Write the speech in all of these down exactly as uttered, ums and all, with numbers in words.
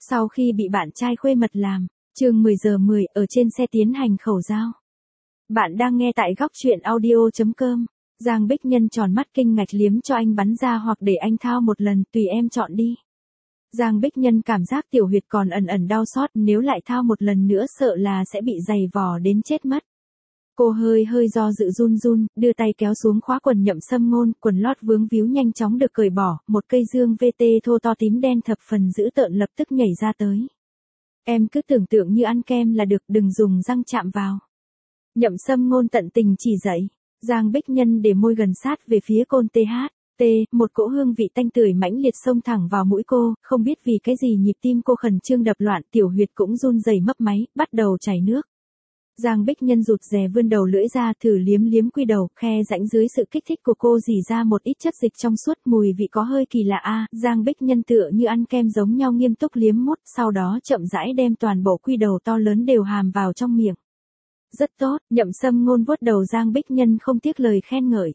Sau khi bị bạn trai khuê mật làm, chương mười giờ mười ở trên xe tiến hành khẩu giao. Bạn đang nghe tại góc truyện audio chấm com. Giang Bích Nhân tròn mắt kinh ngạc liếm cho anh bắn ra hoặc để anh thao một lần, tùy em chọn đi. Giang Bích Nhân cảm giác tiểu huyệt còn ẩn ẩn đau xót, nếu lại thao một lần nữa sợ là sẽ bị dày vò đến chết mất. Cô hơi hơi do dự run run, đưa tay kéo xuống khóa quần Nhậm Sâm Ngôn, quần lót vướng víu nhanh chóng được cởi bỏ, một cây dương vê tê thô to tím đen thập phần dữ tợn lập tức nhảy ra tới. Em cứ tưởng tượng như ăn kem là được, đừng dùng răng chạm vào. Nhậm Sâm Ngôn tận tình chỉ dạy. Giang Bích Nhân để môi gần sát về phía côn tê hát. T, một cỗ hương vị tanh tưởi mãnh liệt xông thẳng vào mũi cô, không biết vì cái gì nhịp tim cô khẩn trương đập loạn, tiểu huyệt cũng run rẩy mấp máy, bắt đầu chảy nước. Giang Bích Nhân rụt rè vươn đầu lưỡi ra thử liếm liếm quy đầu, khe rãnh dưới sự kích thích của cô rỉ ra một ít chất dịch trong suốt, mùi vị có hơi kỳ lạ a. Giang Bích Nhân tựa như ăn kem giống nhau nghiêm túc liếm mút, sau đó chậm rãi đem toàn bộ quy đầu to lớn đều hàm vào trong miệng. Rất tốt, Nhậm Sâm Ngôn vuốt đầu Giang Bích Nhân không tiếc lời khen ngợi.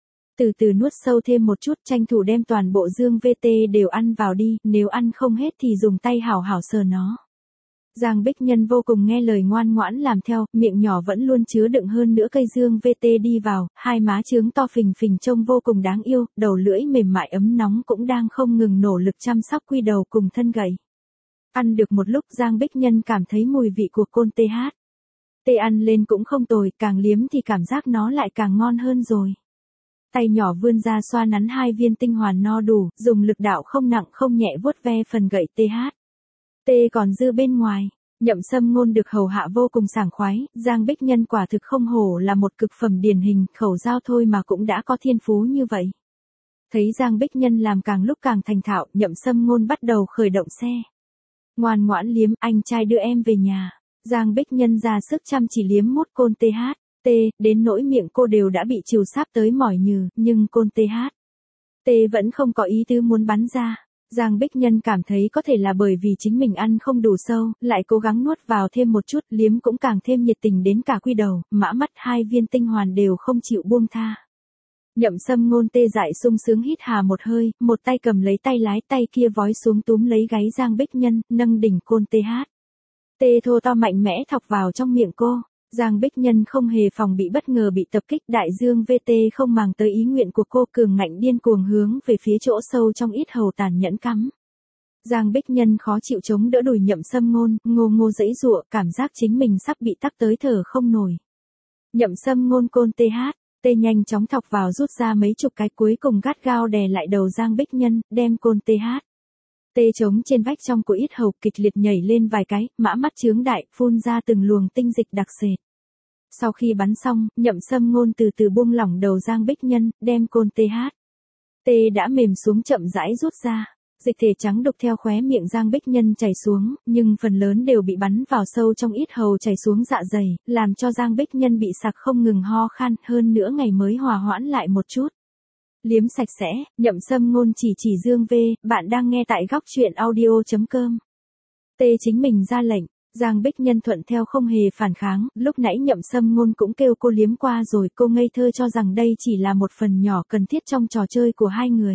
Từ từ nuốt sâu thêm một chút, tranh thủ đem toàn bộ dương vê tê đều ăn vào đi, nếu ăn không hết thì dùng tay hảo hảo sờ nó. Giang Bích Nhân vô cùng nghe lời ngoan ngoãn làm theo, miệng nhỏ vẫn luôn chứa đựng hơn nữa cây dương vê tê đi vào, hai má trướng to phình phình trông vô cùng đáng yêu, đầu lưỡi mềm mại ấm nóng cũng đang không ngừng nỗ lực chăm sóc quy đầu cùng thân gầy. Ăn được một lúc Giang Bích Nhân cảm thấy mùi vị của côn tê hát. Tê ăn lên cũng không tồi, càng liếm thì cảm giác nó lại càng ngon hơn rồi. Tay nhỏ vươn ra xoa nắn hai viên tinh hoàn no đủ, dùng lực đạo không nặng không nhẹ vuốt ve phần gậy tê hát. Tê còn dư bên ngoài, Nhậm Sâm Ngôn được hầu hạ vô cùng sảng khoái, Giang Bích Nhân quả thực không hổ là một cực phẩm điển hình, khẩu giao thôi mà cũng đã có thiên phú như vậy. Thấy Giang Bích Nhân làm càng lúc càng thành thạo, Nhậm Sâm Ngôn bắt đầu khởi động xe. Ngoan ngoãn liếm, anh trai đưa em về nhà. Giang Bích Nhân ra sức chăm chỉ liếm mút côn tê hát. T, đến nỗi miệng cô đều đã bị trìu sáp tới mỏi nhừ, nhưng côn tê hát. T vẫn không có ý tứ muốn bắn ra. Giang Bích Nhân cảm thấy có thể là bởi vì chính mình ăn không đủ sâu, lại cố gắng nuốt vào thêm một chút, liếm cũng càng thêm nhiệt tình đến cả quy đầu, mã mắt hai viên tinh hoàn đều không chịu buông tha. Nhậm Sâm Ngôn tê dại sung sướng hít hà một hơi, một tay cầm lấy tay lái, tay kia vói xuống túm lấy gáy Giang Bích Nhân, nâng đỉnh côn tê hát. Tê thô to mạnh mẽ thọc vào trong miệng cô. Giang Bích Nhân không hề phòng bị bất ngờ bị tập kích, đại dương vê tê không màng tới ý nguyện của cô, cường ngạnh điên cuồng hướng về phía chỗ sâu trong yết hầu tàn nhẫn cắm. Giang Bích Nhân khó chịu chống đỡ đùi Nhậm Sâm Ngôn, ngô ngô giãy giụa, cảm giác chính mình sắp bị tắc tới thở không nổi. Nhậm Sâm Ngôn côn tê hát, tê nhanh chóng thọc vào rút ra mấy chục cái, cuối cùng gắt gao đè lại đầu Giang Bích Nhân, đem côn tê hát. Tê trống trên vách trong của yết hầu kịch liệt nhảy lên vài cái, mã mắt trướng đại, phun ra từng luồng tinh dịch đặc sệt. Sau khi bắn xong, Nhậm Sâm Ngôn từ từ buông lỏng đầu Giang Bích Nhân, đem côn tê hát. Tê đã mềm xuống chậm rãi rút ra. Dịch thể trắng đục theo khóe miệng Giang Bích Nhân chảy xuống, nhưng phần lớn đều bị bắn vào sâu trong yết hầu chảy xuống dạ dày, làm cho Giang Bích Nhân bị sặc không ngừng ho khan, hơn nữa ngày mới hòa hoãn lại một chút. Liếm sạch sẽ, Nhậm Sâm Ngôn chỉ chỉ dương V, bạn đang nghe tại góc truyện audio chấm com. Tê chính mình ra lệnh, Giang Bích Nhân thuận theo không hề phản kháng, lúc nãy Nhậm Sâm Ngôn cũng kêu cô liếm qua rồi, cô ngây thơ cho rằng đây chỉ là một phần nhỏ cần thiết trong trò chơi của hai người.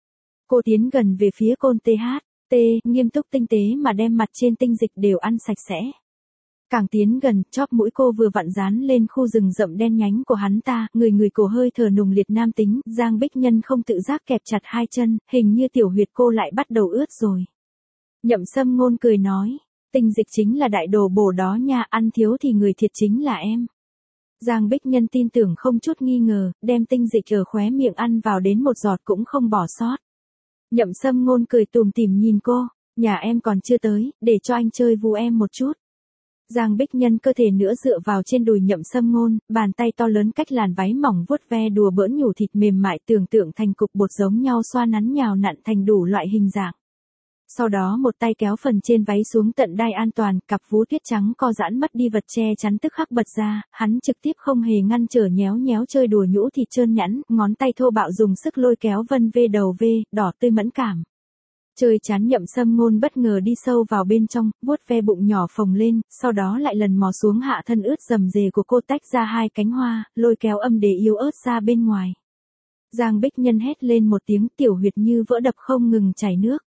Cô tiến gần về phía côn tê hát, Tê, nghiêm túc tinh tế mà đem mặt trên tinh dịch đều ăn sạch sẽ. Càng tiến gần, chóp mũi cô vừa vặn dán lên khu rừng rậm đen nhánh của hắn ta, người người cổ hơi thở nùng liệt nam tính, Giang Bích Nhân không tự giác kẹp chặt hai chân, hình như tiểu huyệt cô lại bắt đầu ướt rồi. Nhậm Sâm Ngôn cười nói, tinh dịch chính là đại đồ bổ đó nha, ăn thiếu thì người thiệt chính là em. Giang Bích Nhân tin tưởng không chút nghi ngờ, đem tinh dịch ở khóe miệng ăn vào đến một giọt cũng không bỏ sót. Nhậm Sâm Ngôn cười tùm tìm nhìn cô, nhà em còn chưa tới, để cho anh chơi vu em một chút. Giang Bích Nhân cơ thể nữa dựa vào trên đùi Nhậm Sâm Ngôn, bàn tay to lớn cách làn váy mỏng vuốt ve đùa bỡn nhủ thịt mềm mại tưởng tượng thành cục bột giống nhau xoa nắn nhào nặn thành đủ loại hình dạng. Sau đó một tay kéo phần trên váy xuống tận đai an toàn, cặp vú tuyết trắng co giãn mất đi vật che chắn tức khắc bật ra, hắn trực tiếp không hề ngăn trở nhéo nhéo chơi đùa nhũ thịt trơn nhẵn, ngón tay thô bạo dùng sức lôi kéo vân vê đầu vê, đỏ tươi mẫn cảm. Chơi chán Nhậm Sâm Ngôn bất ngờ đi sâu vào bên trong, vuốt ve bụng nhỏ phồng lên, sau đó lại lần mò xuống hạ thân ướt rầm rề của cô tách ra hai cánh hoa, lôi kéo âm đế yếu ớt ra bên ngoài. Giang Bích Nhân hét lên một tiếng, tiểu huyệt như vỡ đập không ngừng chảy nước.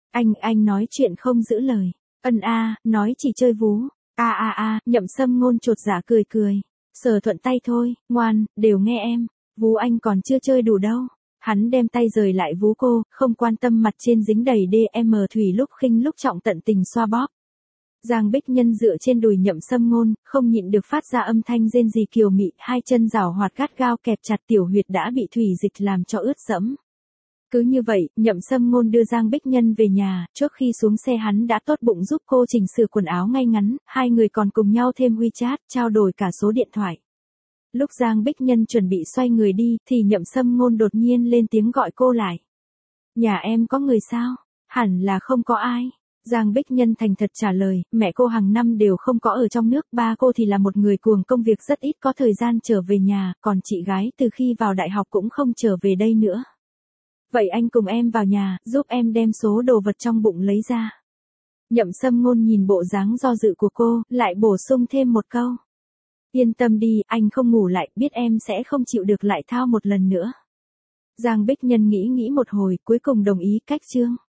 Anh, anh nói chuyện không giữ lời. Ân a, nói chỉ chơi vú. A a a, Nhậm Sâm Ngôn chột dạ cười cười. Sờ thuận tay thôi, ngoan, đều nghe em. Vú anh còn chưa chơi đủ đâu. Hắn đem tay rời lại vú cô, không quan tâm mặt trên dính đầy đê em thủy lúc khinh lúc trọng tận tình xoa bóp. Giang Bích Nhân dựa trên đùi Nhậm Sâm Ngôn, không nhịn được phát ra âm thanh rên rỉ kiều mị, hai chân rảo hoạt gắt gao kẹp chặt tiểu huyệt đã bị thủy dịch làm cho ướt đẫm. Cứ như vậy, Nhậm Sâm Ngôn đưa Giang Bích Nhân về nhà, trước khi xuống xe hắn đã tốt bụng giúp cô chỉnh sửa quần áo ngay ngắn, hai người còn cùng nhau thêm WeChat, trao đổi cả số điện thoại. Lúc Giang Bích Nhân chuẩn bị xoay người đi, thì Nhậm Sâm Ngôn đột nhiên lên tiếng gọi cô lại. Nhà em có người sao? Hẳn là không có ai. Giang Bích Nhân thành thật trả lời, mẹ cô hàng năm đều không có ở trong nước, ba cô thì là một người cuồng công việc rất ít có thời gian trở về nhà, còn chị gái từ khi vào đại học cũng không trở về đây nữa. Vậy anh cùng em vào nhà, giúp em đem số đồ vật trong bụng lấy ra. Nhậm Sâm Ngôn nhìn bộ dáng do dự của cô, lại bổ sung thêm một câu. Yên tâm đi, anh không ngủ lại, biết em sẽ không chịu được lại thao một lần nữa. Giang Bích Nhân nghĩ nghĩ một hồi, cuối cùng đồng ý cách chương.